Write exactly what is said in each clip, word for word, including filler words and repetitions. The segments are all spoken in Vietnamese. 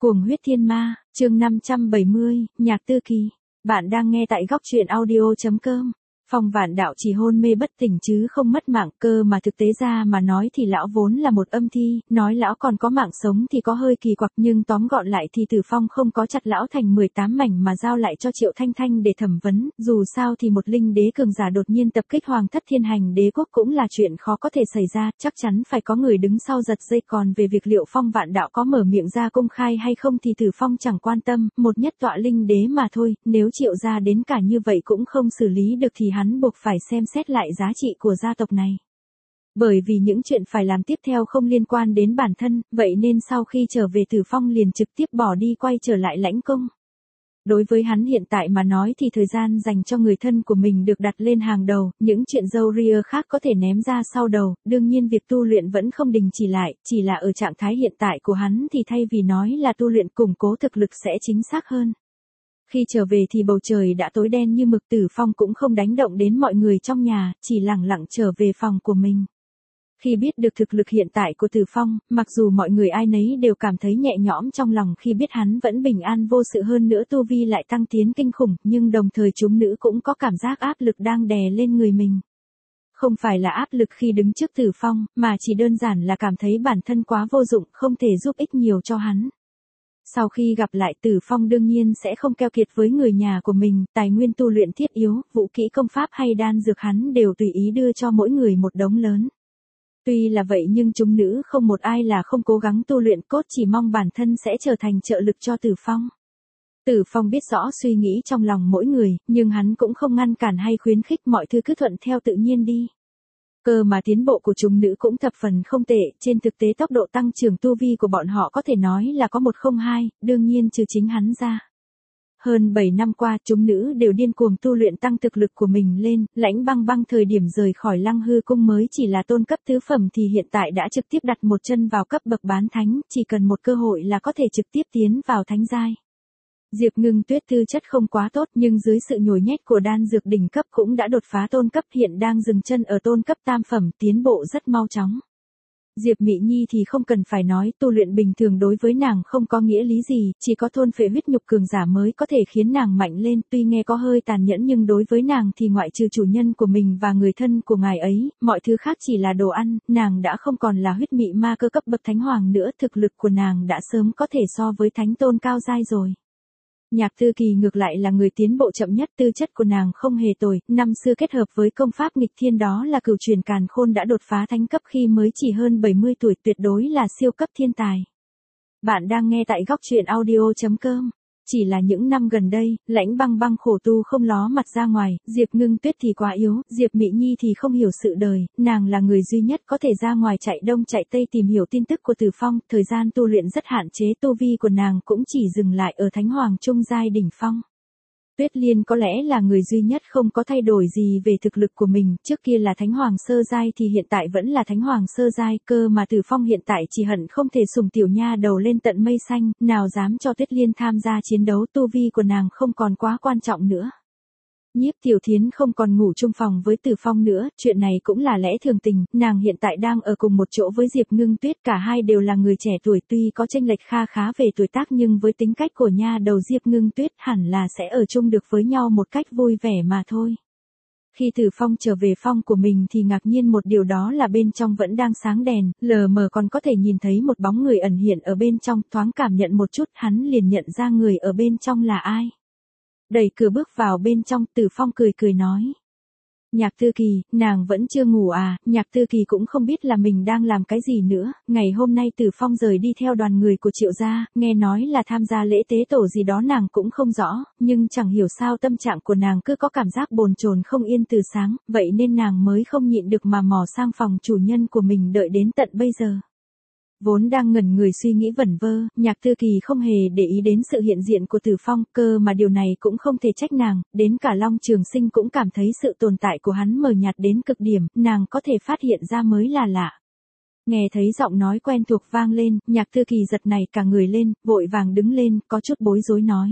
Cuồng huyết thiên ma, chương năm trăm bảy mươi, Nhạc Tư Kỳ. Bạn đang nghe tại góc truyện audio chấm com. Phong Vạn Đạo chỉ hôn mê bất tỉnh chứ không mất mạng, cơ mà thực tế ra mà nói thì lão vốn là một âm thi, nói lão còn có mạng sống thì có hơi kỳ quặc, nhưng tóm gọn lại thì Tử Phong không có chặt lão thành mười tám mảnh mà giao lại cho Triệu Thanh Thanh để thẩm vấn, dù sao thì một linh đế cường giả đột nhiên tập kích Hoàng Thất Thiên Hành Đế quốc cũng là chuyện khó có thể xảy ra, chắc chắn phải có người đứng sau giật dây, còn về việc liệu Phong Vạn Đạo có mở miệng ra công khai hay không thì Tử Phong chẳng quan tâm, một nhất tọa linh đế mà thôi, nếu Triệu gia đến cả như vậy cũng không xử lý được thì hắn buộc phải xem xét lại giá trị của gia tộc này. Bởi vì những chuyện phải làm tiếp theo không liên quan đến bản thân, vậy nên sau khi trở về Tử Phong liền trực tiếp bỏ đi quay trở lại lãnh cung. Đối với hắn hiện tại mà nói thì thời gian dành cho người thân của mình được đặt lên hàng đầu, những chuyện râu ria khác có thể ném ra sau đầu, đương nhiên việc tu luyện vẫn không đình chỉ lại, chỉ là ở trạng thái hiện tại của hắn thì thay vì nói là tu luyện củng cố thực lực sẽ chính xác hơn. Khi trở về thì bầu trời đã tối đen như mực, Tử Phong cũng không đánh động đến mọi người trong nhà, chỉ lẳng lặng trở về phòng của mình. Khi biết được thực lực hiện tại của Tử Phong, mặc dù mọi người ai nấy đều cảm thấy nhẹ nhõm trong lòng khi biết hắn vẫn bình an vô sự, hơn nữa tu vi lại tăng tiến kinh khủng, nhưng đồng thời chúng nữ cũng có cảm giác áp lực đang đè lên người mình. Không phải là áp lực khi đứng trước Tử Phong, mà chỉ đơn giản là cảm thấy bản thân quá vô dụng, không thể giúp ích nhiều cho hắn. Sau khi gặp lại Tử Phong đương nhiên sẽ không keo kiệt với người nhà của mình, tài nguyên tu luyện thiết yếu, vũ kỹ công pháp hay đan dược hắn đều tùy ý đưa cho mỗi người một đống lớn. Tuy là vậy nhưng chúng nữ không một ai là không cố gắng tu luyện, cốt chỉ mong bản thân sẽ trở thành trợ lực cho Tử Phong. Tử Phong biết rõ suy nghĩ trong lòng mỗi người, nhưng hắn cũng không ngăn cản hay khuyến khích, mọi thứ cứ thuận theo tự nhiên đi. Cơ mà tiến bộ của chúng nữ cũng thập phần không tệ, trên thực tế tốc độ tăng trưởng tu vi của bọn họ có thể nói là có một không hai, đương nhiên trừ chính hắn ra. Hơn bảy năm qua, chúng nữ đều điên cuồng tu luyện tăng thực lực của mình lên, Lãnh Băng Băng thời điểm rời khỏi Lăng Hư cung mới chỉ là tôn cấp tứ phẩm thì hiện tại đã trực tiếp đặt một chân vào cấp bậc bán thánh, chỉ cần một cơ hội là có thể trực tiếp tiến vào thánh giai. Diệp Ngưng Tuyết tư chất không quá tốt nhưng dưới sự nhồi nhét của đan dược đỉnh cấp cũng đã đột phá tôn cấp, hiện đang dừng chân ở tôn cấp tam phẩm, tiến bộ rất mau chóng. Diệp Mị Nhi thì không cần phải nói, tu luyện bình thường đối với nàng không có nghĩa lý gì, chỉ có thôn phệ huyết nhục cường giả mới có thể khiến nàng mạnh lên, tuy nghe có hơi tàn nhẫn nhưng đối với nàng thì ngoại trừ chủ nhân của mình và người thân của ngài ấy, mọi thứ khác chỉ là đồ ăn, nàng đã không còn là huyết mị ma cơ cấp bậc thánh hoàng nữa, thực lực của nàng đã sớm có thể so với thánh tôn cao giai rồi. Nhạc Tư Kỳ ngược lại là người tiến bộ chậm nhất, tư chất của nàng không hề tồi, năm xưa kết hợp với công pháp nghịch thiên đó là Cửu Truyền Càn Khôn đã đột phá thánh cấp khi mới chỉ hơn bảy mươi tuổi, tuyệt đối là siêu cấp thiên tài. Bạn đang nghe tại góc truyện audio chấm com. Chỉ là những năm gần đây, Lãnh Băng Băng khổ tu không ló mặt ra ngoài, Diệp Ngưng Tuyết thì quá yếu, Diệp Mị Nhi thì không hiểu sự đời, nàng là người duy nhất có thể ra ngoài chạy đông chạy tây tìm hiểu tin tức của Tử Phong, thời gian tu luyện rất hạn chế, tu vi của nàng cũng chỉ dừng lại ở thánh hoàng trung giai đỉnh phong. Tuyết Liên có lẽ là người duy nhất không có thay đổi gì về thực lực của mình, trước kia là thánh hoàng sơ giai thì hiện tại vẫn là thánh hoàng sơ giai, cơ mà Tử Phong hiện tại chỉ hận không thể sủng tiểu nha đầu lên tận mây xanh, nào dám cho Tuyết Liên tham gia chiến đấu, tu vi của nàng không còn quá quan trọng nữa. Nhiếp Tiểu Thiến không còn ngủ chung phòng với Tử Phong nữa, chuyện này cũng là lẽ thường tình, nàng hiện tại đang ở cùng một chỗ với Diệp Ngưng Tuyết, cả hai đều là người trẻ tuổi, tuy có chênh lệch kha khá về tuổi tác nhưng với tính cách của nha đầu Diệp Ngưng Tuyết hẳn là sẽ ở chung được với nhau một cách vui vẻ mà thôi. Khi Tử Phong trở về phòng của mình thì ngạc nhiên một điều, đó là bên trong vẫn đang sáng đèn, lờ mờ còn có thể nhìn thấy một bóng người ẩn hiện ở bên trong, thoáng cảm nhận một chút hắn liền nhận ra người ở bên trong là ai. Đẩy cửa bước vào bên trong, Tử Phong cười cười nói. Nhạc Tư Kỳ, nàng vẫn chưa ngủ à? Nhạc Tư Kỳ cũng không biết là mình đang làm cái gì nữa, ngày hôm nay Tử Phong rời đi theo đoàn người của Triệu gia, nghe nói là tham gia lễ tế tổ gì đó nàng cũng không rõ, nhưng chẳng hiểu sao tâm trạng của nàng cứ có cảm giác bồn chồn không yên từ sáng, vậy nên nàng mới không nhịn được mà mò sang phòng chủ nhân của mình đợi đến tận bây giờ. Vốn đang ngẩn người suy nghĩ vẩn vơ, Nhạc Tư Kỳ không hề để ý đến sự hiện diện của Tử Phong, cơ mà điều này cũng không thể trách nàng, đến cả Long Trường Sinh cũng cảm thấy sự tồn tại của hắn mờ nhạt đến cực điểm, nàng có thể phát hiện ra mới là lạ. Nghe thấy giọng nói quen thuộc vang lên, Nhạc Tư Kỳ giật nảy cả người lên, vội vàng đứng lên, có chút bối rối nói.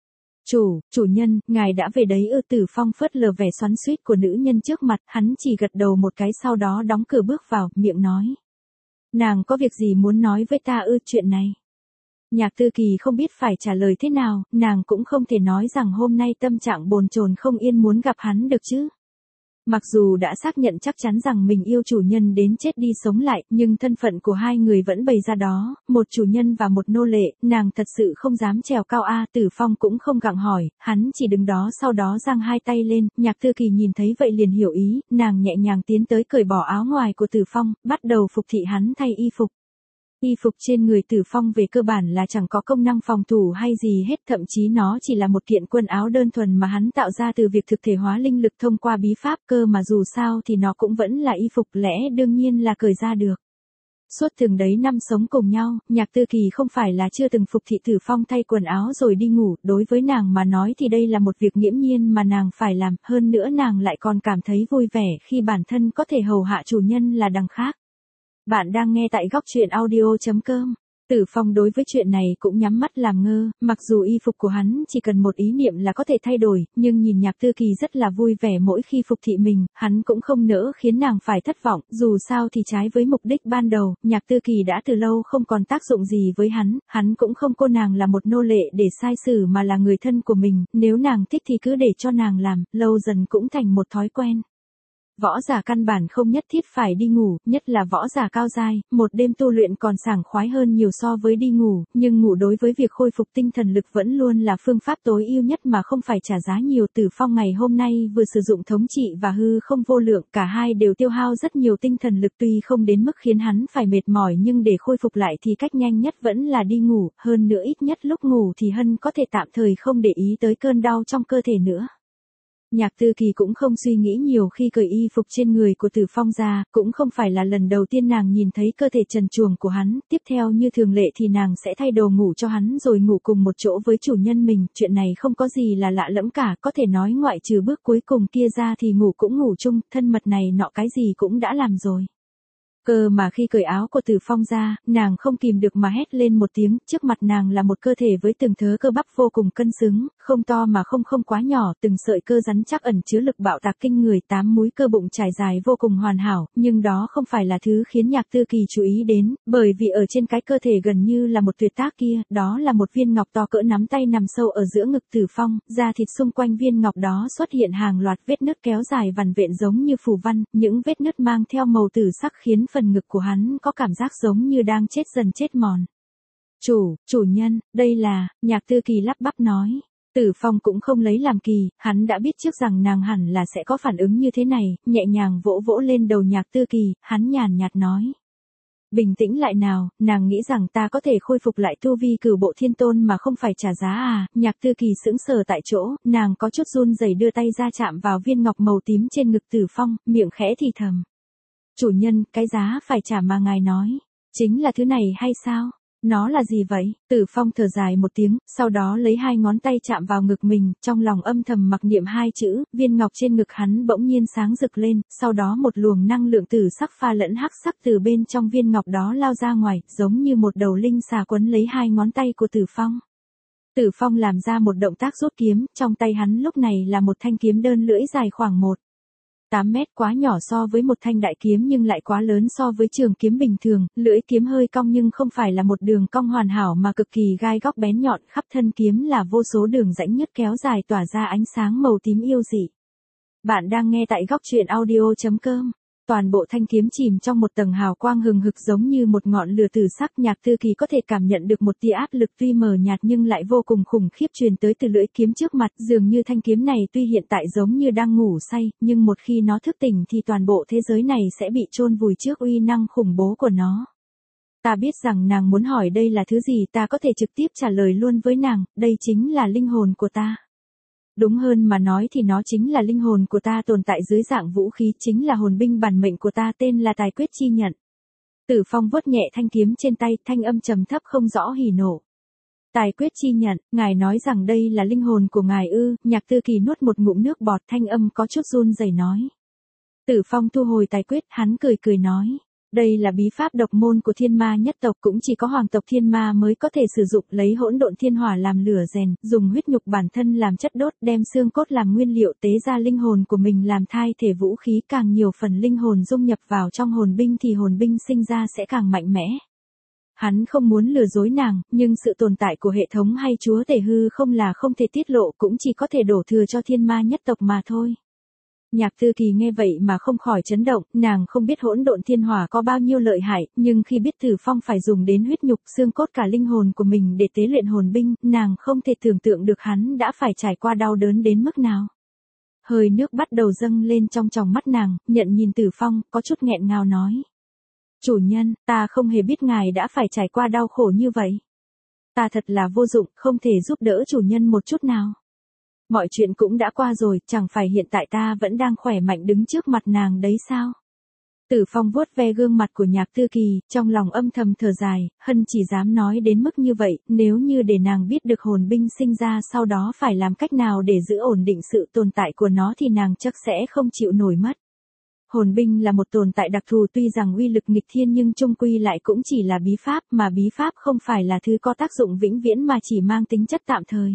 Chủ, chủ nhân, ngài đã về đấy ư? Tử Phong phớt lờ vẻ xoắn xuýt của nữ nhân trước mặt, hắn chỉ gật đầu một cái sau đó đóng cửa bước vào, miệng nói. Nàng có việc gì muốn nói với ta ư? Chuyện này Nhạc Tư Kỳ không biết phải trả lời thế nào, nàng cũng không thể nói rằng hôm nay tâm trạng bồn chồn không yên muốn gặp hắn được chứ. Mặc dù đã xác nhận chắc chắn rằng mình yêu chủ nhân đến chết đi sống lại, nhưng thân phận của hai người vẫn bày ra đó, một chủ nhân và một nô lệ, nàng thật sự không dám trèo cao a. Tử Phong cũng không gặng hỏi, hắn chỉ đứng đó sau đó giang hai tay lên, Nhạc Tư Kỳ nhìn thấy vậy liền hiểu ý, nàng nhẹ nhàng tiến tới cởi bỏ áo ngoài của Tử Phong, bắt đầu phục thị hắn thay y phục. Y phục trên người Tử Phong về cơ bản là chẳng có công năng phòng thủ hay gì hết, thậm chí nó chỉ là một kiện quần áo đơn thuần mà hắn tạo ra từ việc thực thể hóa linh lực thông qua bí pháp, cơ mà dù sao thì nó cũng vẫn là y phục, lẽ đương nhiên là cởi ra được. Suốt từng đấy năm sống cùng nhau, Nhạc Tư Kỳ không phải là chưa từng phục thị Tử Phong thay quần áo rồi đi ngủ, đối với nàng mà nói thì đây là một việc nghiễm nhiên mà nàng phải làm, hơn nữa nàng lại còn cảm thấy vui vẻ khi bản thân có thể hầu hạ chủ nhân là đằng khác. Bạn đang nghe tại góc truyện audio chấm com. Tử Phong đối với chuyện này cũng nhắm mắt làm ngơ, mặc dù y phục của hắn chỉ cần một ý niệm là có thể thay đổi, nhưng nhìn Nhạc Tư Kỳ rất là vui vẻ mỗi khi phục thị mình, hắn cũng không nỡ khiến nàng phải thất vọng, dù sao thì trái với mục đích ban đầu, Nhạc Tư Kỳ đã từ lâu không còn tác dụng gì với hắn, hắn cũng không cô nàng là một nô lệ để sai xử mà là người thân của mình, nếu nàng thích thì cứ để cho nàng làm, lâu dần cũng thành một thói quen. Võ giả căn bản không nhất thiết phải đi ngủ, nhất là võ giả cao giai, một đêm tu luyện còn sảng khoái hơn nhiều so với đi ngủ, nhưng ngủ đối với việc khôi phục tinh thần lực vẫn luôn là phương pháp tối ưu nhất mà không phải trả giá nhiều. Tử Phong ngày hôm nay vừa sử dụng thống trị và hư không vô lượng, cả hai đều tiêu hao rất nhiều tinh thần lực, tuy không đến mức khiến hắn phải mệt mỏi nhưng để khôi phục lại thì cách nhanh nhất vẫn là đi ngủ, hơn nữa ít nhất lúc ngủ thì Hân có thể tạm thời không để ý tới cơn đau trong cơ thể nữa. Nhạc Tư Kỳ cũng không suy nghĩ nhiều khi cởi y phục trên người của Tử Phong ra, cũng không phải là lần đầu tiên nàng nhìn thấy cơ thể trần truồng của hắn, tiếp theo như thường lệ thì nàng sẽ thay đồ ngủ cho hắn rồi ngủ cùng một chỗ với chủ nhân mình, chuyện này không có gì là lạ lẫm cả, có thể nói ngoại trừ bước cuối cùng kia ra thì ngủ cũng ngủ chung, thân mật này nọ cái gì cũng đã làm rồi. Cơ mà khi cởi áo của Tử Phong ra, nàng không kìm được mà hét lên một tiếng, trước mặt nàng là một cơ thể với từng thớ cơ bắp vô cùng cân xứng, không to mà không không quá nhỏ, từng sợi cơ rắn chắc ẩn chứa lực bạo tạc kinh người, tám múi cơ bụng trải dài vô cùng hoàn hảo, nhưng đó không phải là thứ khiến Nhạc Tư Kỳ chú ý đến, bởi vì ở trên cái cơ thể gần như là một tuyệt tác kia, đó là một viên ngọc to cỡ nắm tay nằm sâu ở giữa ngực Tử Phong, da thịt xung quanh viên ngọc đó xuất hiện hàng loạt vết nứt kéo dài vằn vện giống như phù văn, những vết nứt mang theo màu tử sắc khiến phần ngực của hắn có cảm giác giống như đang chết dần chết mòn. Chủ, chủ nhân, đây là, Nhạc Tư Kỳ lắp bắp nói. Tử Phong cũng không lấy làm kỳ, hắn đã biết trước rằng nàng hẳn là sẽ có phản ứng như thế này, nhẹ nhàng vỗ vỗ lên đầu Nhạc Tư Kỳ, hắn nhàn nhạt nói. Bình tĩnh lại nào, nàng nghĩ rằng ta có thể khôi phục lại tu vi cửu bộ thiên tôn mà không phải trả giá à, Nhạc Tư Kỳ sững sờ tại chỗ, nàng có chút run rẩy đưa tay ra chạm vào viên ngọc màu tím trên ngực Tử Phong, miệng khẽ thì thầm. Chủ nhân, cái giá phải trả mà ngài nói, chính là thứ này hay sao? Nó là gì vậy? Tử Phong thở dài một tiếng, sau đó lấy hai ngón tay chạm vào ngực mình, trong lòng âm thầm mặc niệm hai chữ, viên ngọc trên ngực hắn bỗng nhiên sáng rực lên, sau đó một luồng năng lượng tử sắc pha lẫn hắc sắc từ bên trong viên ngọc đó lao ra ngoài, giống như một đầu linh xà quấn lấy hai ngón tay của Tử Phong. Tử Phong làm ra một động tác rút kiếm, trong tay hắn lúc này là một thanh kiếm đơn lưỡi dài khoảng một tám mét, quá nhỏ so với một thanh đại kiếm nhưng lại quá lớn so với trường kiếm bình thường, lưỡi kiếm hơi cong nhưng không phải là một đường cong hoàn hảo mà cực kỳ gai góc bén nhọn, khắp thân kiếm là vô số đường rãnh nhứt kéo dài tỏa ra ánh sáng màu tím yêu dị. Bạn đang nghe tại góc truyện audio chấm com. Toàn bộ thanh kiếm chìm trong một tầng hào quang hừng hực giống như một ngọn lửa tử sắc. Nhạc Tư Kỳ có thể cảm nhận được một tia áp lực tuy mờ nhạt nhưng lại vô cùng khủng khiếp truyền tới từ lưỡi kiếm trước mặt, dường như thanh kiếm này tuy hiện tại giống như đang ngủ say, nhưng một khi nó thức tỉnh thì toàn bộ thế giới này sẽ bị chôn vùi trước uy năng khủng bố của nó. Ta biết rằng nàng muốn hỏi đây là thứ gì, ta có thể trực tiếp trả lời luôn với nàng, đây chính là linh hồn của ta. Đúng hơn mà nói thì nó chính là linh hồn của ta tồn tại dưới dạng vũ khí, chính là hồn binh bản mệnh của ta, tên là Tài Quyết Chi Nhận. Tử Phong vuốt nhẹ thanh kiếm trên tay, thanh âm trầm thấp không rõ hỉ nộ. Tài Quyết Chi Nhận, ngài nói rằng đây là linh hồn của ngài ư? Nhạc Tư Kỳ nuốt một ngụm nước bọt, thanh âm có chút run rẩy nói. Tử Phong thu hồi tài quyết, hắn cười cười nói. Đây là bí pháp độc môn của thiên ma nhất tộc, cũng chỉ có hoàng tộc thiên ma mới có thể sử dụng, lấy hỗn độn thiên hỏa làm lửa rèn, dùng huyết nhục bản thân làm chất đốt, đem xương cốt làm nguyên liệu, tế ra linh hồn của mình làm thai thể vũ khí, càng nhiều phần linh hồn dung nhập vào trong hồn binh thì hồn binh sinh ra sẽ càng mạnh mẽ. Hắn không muốn lừa dối nàng, nhưng sự tồn tại của hệ thống hay chúa tể hư không là không thể tiết lộ, cũng chỉ có thể đổ thừa cho thiên ma nhất tộc mà thôi. Nhạc Tư Kỳ nghe vậy mà không khỏi chấn động, nàng không biết hỗn độn thiên hỏa có bao nhiêu lợi hại, nhưng khi biết Tử Phong phải dùng đến huyết nhục xương cốt cả linh hồn của mình để tế luyện hồn binh, nàng không thể tưởng tượng được hắn đã phải trải qua đau đớn đến mức nào. Hơi nước bắt đầu dâng lên trong tròng mắt nàng, nhận nhìn Tử Phong, có chút nghẹn ngào nói. Chủ nhân, ta không hề biết ngài đã phải trải qua đau khổ như vậy. Ta thật là vô dụng, không thể giúp đỡ chủ nhân một chút nào. Mọi chuyện cũng đã qua rồi, chẳng phải hiện tại ta vẫn đang khỏe mạnh đứng trước mặt nàng đấy sao? Tử Phong vuốt ve gương mặt của Nhạc Tư Kỳ, trong lòng âm thầm thở dài, hân chỉ dám nói đến mức như vậy, nếu như để nàng biết được hồn binh sinh ra sau đó phải làm cách nào để giữ ổn định sự tồn tại của nó thì nàng chắc sẽ không chịu nổi mất. Hồn binh là một tồn tại đặc thù, tuy rằng uy lực nghịch thiên nhưng chung quy lại cũng chỉ là bí pháp, mà bí pháp không phải là thứ có tác dụng vĩnh viễn mà chỉ mang tính chất tạm thời.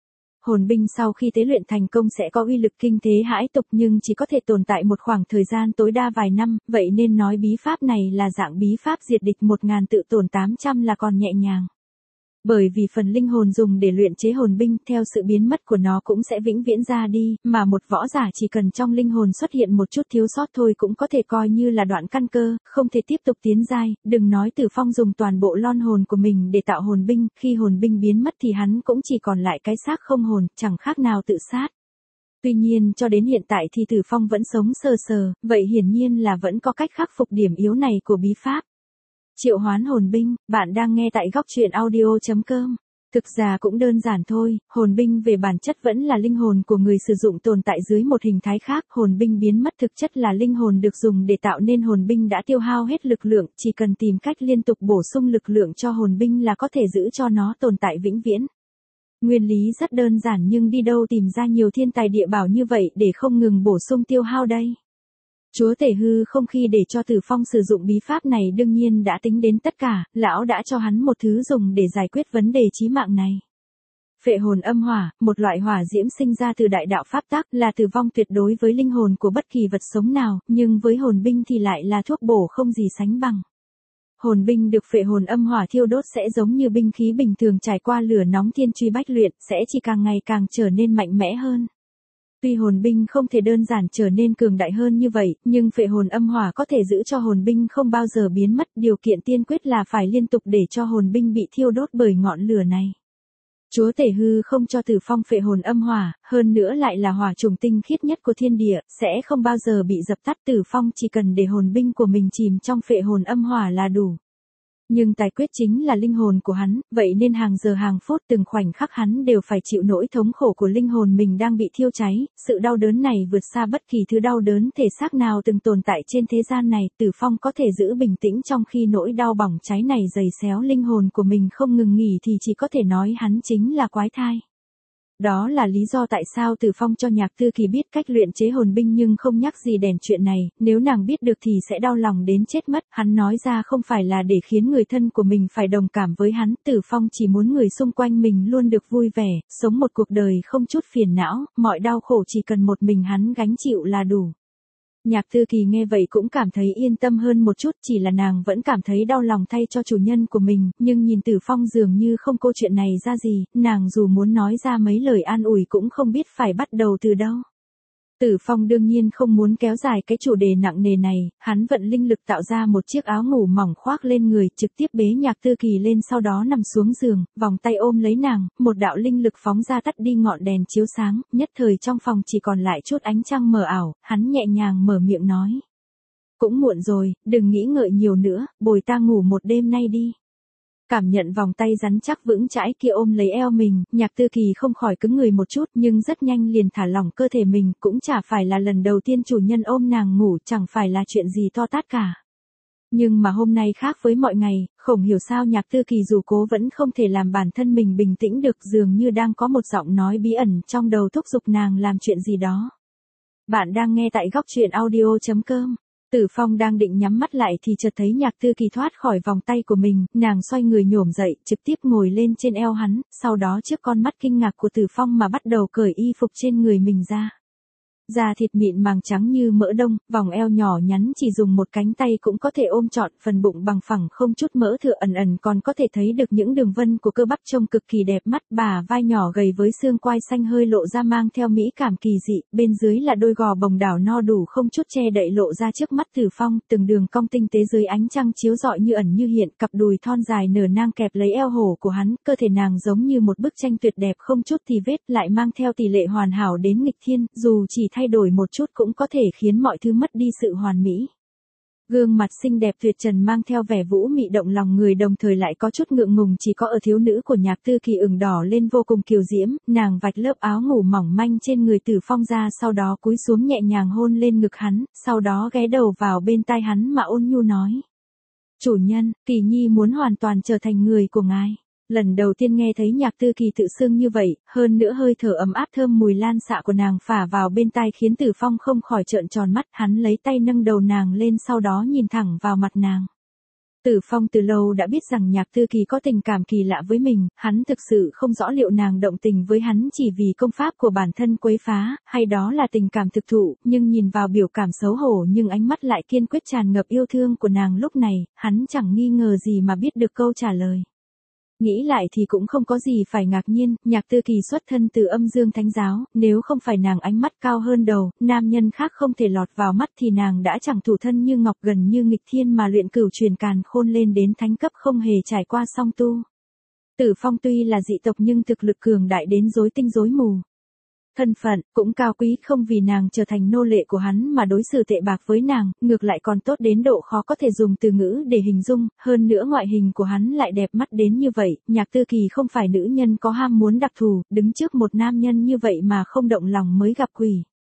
Hồn binh sau khi tế luyện thành công sẽ có uy lực kinh thế hãi tục nhưng chỉ có thể tồn tại một khoảng thời gian tối đa vài năm, vậy nên nói bí pháp này là dạng bí pháp diệt địch một ngàn tự tổn tám trăm là còn nhẹ nhàng. Bởi vì phần linh hồn dùng để luyện chế hồn binh theo sự biến mất của nó cũng sẽ vĩnh viễn ra đi, mà một võ giả chỉ cần trong linh hồn xuất hiện một chút thiếu sót thôi cũng có thể coi như là đoạn căn cơ, không thể tiếp tục tiến giai, đừng nói Tử Phong dùng toàn bộ lon hồn của mình để tạo hồn binh, khi hồn binh biến mất thì hắn cũng chỉ còn lại cái xác không hồn, chẳng khác nào tự sát. Tuy nhiên cho đến hiện tại thì Tử Phong vẫn sống sờ sờ, vậy hiển nhiên là vẫn có cách khắc phục điểm yếu này của bí pháp. Triệu hoán hồn binh, bạn đang nghe tại góc truyện audio chấm com. Thực ra cũng đơn giản thôi, hồn binh về bản chất vẫn là linh hồn của người sử dụng tồn tại dưới một hình thái khác, hồn binh biến mất thực chất là linh hồn được dùng để tạo nên hồn binh đã tiêu hao hết lực lượng, chỉ cần tìm cách liên tục bổ sung lực lượng cho hồn binh là có thể giữ cho nó tồn tại vĩnh viễn. Nguyên lý rất đơn giản nhưng đi đâu tìm ra nhiều thiên tài địa bảo như vậy để không ngừng bổ sung tiêu hao đây. Chúa tể hư không khi để cho Tử Phong sử dụng bí pháp này đương nhiên đã tính đến tất cả, lão đã cho hắn một thứ dùng để giải quyết vấn đề chí mạng này. Phệ hồn âm hỏa, một loại hỏa diễm sinh ra từ đại đạo pháp tắc, là tử vong tuyệt đối với linh hồn của bất kỳ vật sống nào, nhưng với hồn binh thì lại là thuốc bổ không gì sánh bằng. Hồn binh được phệ hồn âm hỏa thiêu đốt sẽ giống như binh khí bình thường trải qua lửa nóng thiên truy bách luyện, sẽ chỉ càng ngày càng trở nên mạnh mẽ hơn. Tuy hồn binh không thể đơn giản trở nên cường đại hơn như vậy, nhưng phệ hồn âm hỏa có thể giữ cho hồn binh không bao giờ biến mất, điều kiện tiên quyết là phải liên tục để cho hồn binh bị thiêu đốt bởi ngọn lửa này. Chúa tể hư không cho Tử Phong phệ hồn âm hỏa, hơn nữa lại là hỏa trùng tinh khiết nhất của thiên địa, sẽ không bao giờ bị dập tắt. Tử Phong chỉ cần để hồn binh của mình chìm trong phệ hồn âm hỏa là đủ. Nhưng tài quyết chính là linh hồn của hắn, vậy nên hàng giờ hàng phút từng khoảnh khắc hắn đều phải chịu nỗi thống khổ của linh hồn mình đang bị thiêu cháy, sự đau đớn này vượt xa bất kỳ thứ đau đớn thể xác nào từng tồn tại trên thế gian này. Tử Phong có thể giữ bình tĩnh trong khi nỗi đau bỏng cháy này giày xéo linh hồn của mình không ngừng nghỉ thì chỉ có thể nói hắn chính là quái thai. Đó là lý do tại sao Tử Phong cho Nhạc Tư Kỳ biết cách luyện chế hồn binh nhưng không nhắc gì đến chuyện này, nếu nàng biết được thì sẽ đau lòng đến chết mất. Hắn nói ra không phải là để khiến người thân của mình phải đồng cảm với hắn, Tử Phong chỉ muốn người xung quanh mình luôn được vui vẻ, sống một cuộc đời không chút phiền não, mọi đau khổ chỉ cần một mình hắn gánh chịu là đủ. Nhạc Tư Kỳ nghe vậy cũng cảm thấy yên tâm hơn một chút, chỉ là nàng vẫn cảm thấy đau lòng thay cho chủ nhân của mình, nhưng nhìn Tử Phong dường như không câu chuyện này ra gì, nàng dù muốn nói ra mấy lời an ủi cũng không biết phải bắt đầu từ đâu. Tử Phong đương nhiên không muốn kéo dài cái chủ đề nặng nề này, hắn vận linh lực tạo ra một chiếc áo ngủ mỏng khoác lên người, trực tiếp bế Nhạc Tư Kỳ lên sau đó nằm xuống giường, vòng tay ôm lấy nàng, một đạo linh lực phóng ra tắt đi ngọn đèn chiếu sáng, nhất thời trong phòng chỉ còn lại chút ánh trăng mờ ảo, hắn nhẹ nhàng mở miệng nói. Cũng muộn rồi, đừng nghĩ ngợi nhiều nữa, bồi ta ngủ một đêm nay đi. Cảm nhận vòng tay rắn chắc vững chãi kia ôm lấy eo mình, Nhạc Tư Kỳ không khỏi cứng người một chút nhưng rất nhanh liền thả lỏng cơ thể mình, cũng chả phải là lần đầu tiên chủ nhân ôm nàng ngủ, chẳng phải là chuyện gì to tát cả. Nhưng mà hôm nay khác với mọi ngày, không hiểu sao Nhạc Tư Kỳ dù cố vẫn không thể làm bản thân mình bình tĩnh được, dường như đang có một giọng nói bí ẩn trong đầu thúc giục nàng làm chuyện gì đó. Bạn đang nghe tại góc truyện audio chấm com. Tử Phong đang định nhắm mắt lại thì chợt thấy Nhạc Tư Kỳ thoát khỏi vòng tay của mình, nàng xoay người nhổm dậy, trực tiếp ngồi lên trên eo hắn, sau đó trước con mắt kinh ngạc của Tử Phong mà bắt đầu cởi y phục trên người mình ra. Da thịt mịn màng trắng như mỡ đông, vòng eo nhỏ nhắn chỉ dùng một cánh tay cũng có thể ôm trọn, phần bụng bằng phẳng không chút mỡ thừa ẩn ẩn còn có thể thấy được những đường vân của cơ bắp trông cực kỳ đẹp mắt, bả vai nhỏ gầy với xương quai xanh hơi lộ ra mang theo mỹ cảm kỳ dị, bên dưới là đôi gò bồng đảo no đủ không chút che đậy lộ ra trước mắt Tử Phong, từng đường cong tinh tế dưới ánh trăng chiếu rọi như ẩn như hiện, cặp đùi thon dài nở nang kẹp lấy eo hổ của hắn, cơ thể nàng giống như một bức tranh tuyệt đẹp không chút tì vết, lại mang theo tỷ lệ hoàn hảo đến nghịch thiên, dù chỉ thay đổi một chút cũng có thể khiến mọi thứ mất đi sự hoàn mỹ. Gương mặt xinh đẹp tuyệt trần mang theo vẻ vũ mị động lòng người đồng thời lại có chút ngượng ngùng chỉ có ở thiếu nữ của Nhạc Tư Kỳ ửng đỏ lên vô cùng kiều diễm, nàng vạch lớp áo ngủ mỏng manh trên người Tử Phong ra sau đó cúi xuống nhẹ nhàng hôn lên ngực hắn, sau đó ghé đầu vào bên tai hắn mà ôn nhu nói. Chủ nhân, Kỳ Nhi muốn hoàn toàn trở thành người của ngài. Lần đầu tiên nghe thấy Nhạc Tư Kỳ tự xưng như vậy, hơn nữa hơi thở ấm áp thơm mùi lan xạ của nàng phả vào bên tai khiến Tử Phong không khỏi trợn tròn mắt, hắn lấy tay nâng đầu nàng lên sau đó nhìn thẳng vào mặt nàng. Tử Phong từ lâu đã biết rằng Nhạc Tư Kỳ có tình cảm kỳ lạ với mình, hắn thực sự không rõ liệu nàng động tình với hắn chỉ vì công pháp của bản thân quấy phá, hay đó là tình cảm thực thụ, nhưng nhìn vào biểu cảm xấu hổ nhưng ánh mắt lại kiên quyết tràn ngập yêu thương của nàng lúc này, hắn chẳng nghi ngờ gì mà biết được câu trả lời. Nghĩ lại thì cũng không có gì phải ngạc nhiên, Nhạc Tư Kỳ xuất thân từ âm dương thánh giáo, nếu không phải nàng ánh mắt cao hơn đầu, nam nhân khác không thể lọt vào mắt thì nàng đã chẳng thủ thân như ngọc gần như nghịch thiên mà luyện cửu truyền càn khôn lên đến thánh cấp không hề trải qua song tu. Tử Phong tuy là dị tộc nhưng thực lực cường đại đến rối tinh rối mù. Thân phận, cũng cao quý không vì nàng trở thành nô lệ của hắn mà đối xử tệ bạc với nàng, ngược lại còn tốt đến độ khó có thể dùng từ ngữ để hình dung, hơn nữa ngoại hình của hắn lại đẹp mắt đến như vậy, Nhạc Tư Kỳ không phải nữ nhân có ham muốn đặc thù, đứng trước một nam nhân như vậy mà không động lòng mới gặp quỷ.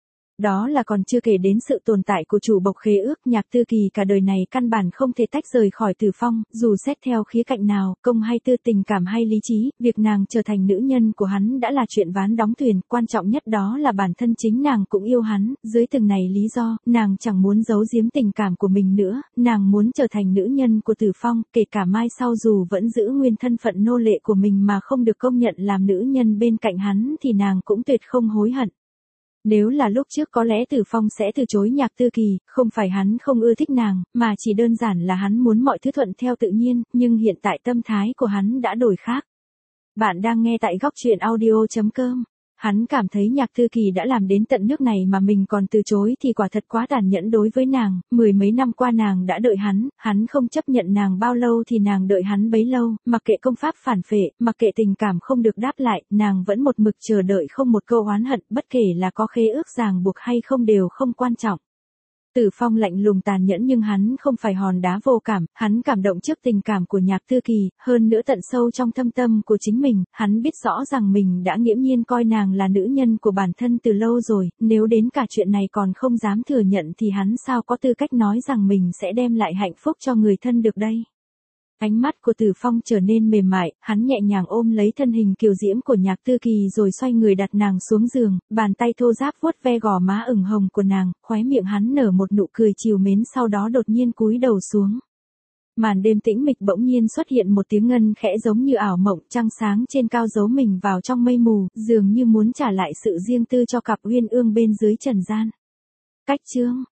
Đó là còn chưa kể đến sự tồn tại của chủ bộc khế ước, Nhạc Tư Kỳ cả đời này căn bản không thể tách rời khỏi Tử Phong, dù xét theo khía cạnh nào, công hay tư tình cảm hay lý trí, việc nàng trở thành nữ nhân của hắn đã là chuyện ván đóng thuyền, quan trọng nhất đó là bản thân chính nàng cũng yêu hắn, dưới từng này lý do, nàng chẳng muốn giấu giếm tình cảm của mình nữa, nàng muốn trở thành nữ nhân của Tử Phong, kể cả mai sau dù vẫn giữ nguyên thân phận nô lệ của mình mà không được công nhận làm nữ nhân bên cạnh hắn thì nàng cũng tuyệt không hối hận. Nếu là lúc trước có lẽ Tử Phong sẽ từ chối Nhạc Tư Kỳ, không phải hắn không ưa thích nàng, mà chỉ đơn giản là hắn muốn mọi thứ thuận theo tự nhiên, nhưng hiện tại tâm thái của hắn đã đổi khác. Bạn đang nghe tại góc truyện audio chấm com. Hắn cảm thấy Nhạc Tư Kỳ đã làm đến tận nước này mà mình còn từ chối thì quả thật quá tàn nhẫn đối với nàng, mười mấy năm qua nàng đã đợi hắn, hắn không chấp nhận nàng bao lâu thì nàng đợi hắn bấy lâu, mặc kệ công pháp phản phệ, mặc kệ tình cảm không được đáp lại, nàng vẫn một mực chờ đợi không một câu oán hận, bất kể là có khế ước ràng buộc hay không đều không quan trọng. Tử Phong lạnh lùng tàn nhẫn nhưng hắn không phải hòn đá vô cảm, hắn cảm động trước tình cảm của Nhạc Tư Kỳ, hơn nữa tận sâu trong thâm tâm của chính mình, hắn biết rõ rằng mình đã nghiễm nhiên coi nàng là nữ nhân của bản thân từ lâu rồi, nếu đến cả chuyện này còn không dám thừa nhận thì hắn sao có tư cách nói rằng mình sẽ đem lại hạnh phúc cho người thân được đây. Ánh mắt của Tử Phong trở nên mềm mại, hắn nhẹ nhàng ôm lấy thân hình kiều diễm của Nhạc Tư Kỳ rồi xoay người đặt nàng xuống giường, bàn tay thô ráp vuốt ve gò má ửng hồng của nàng, khóe miệng hắn nở một nụ cười trìu mến sau đó đột nhiên cúi đầu xuống. Màn đêm tĩnh mịch bỗng nhiên xuất hiện một tiếng ngân khẽ giống như ảo mộng, trăng sáng trên cao giấu mình vào trong mây mù, dường như muốn trả lại sự riêng tư cho cặp uyên ương bên dưới trần gian. Cách chương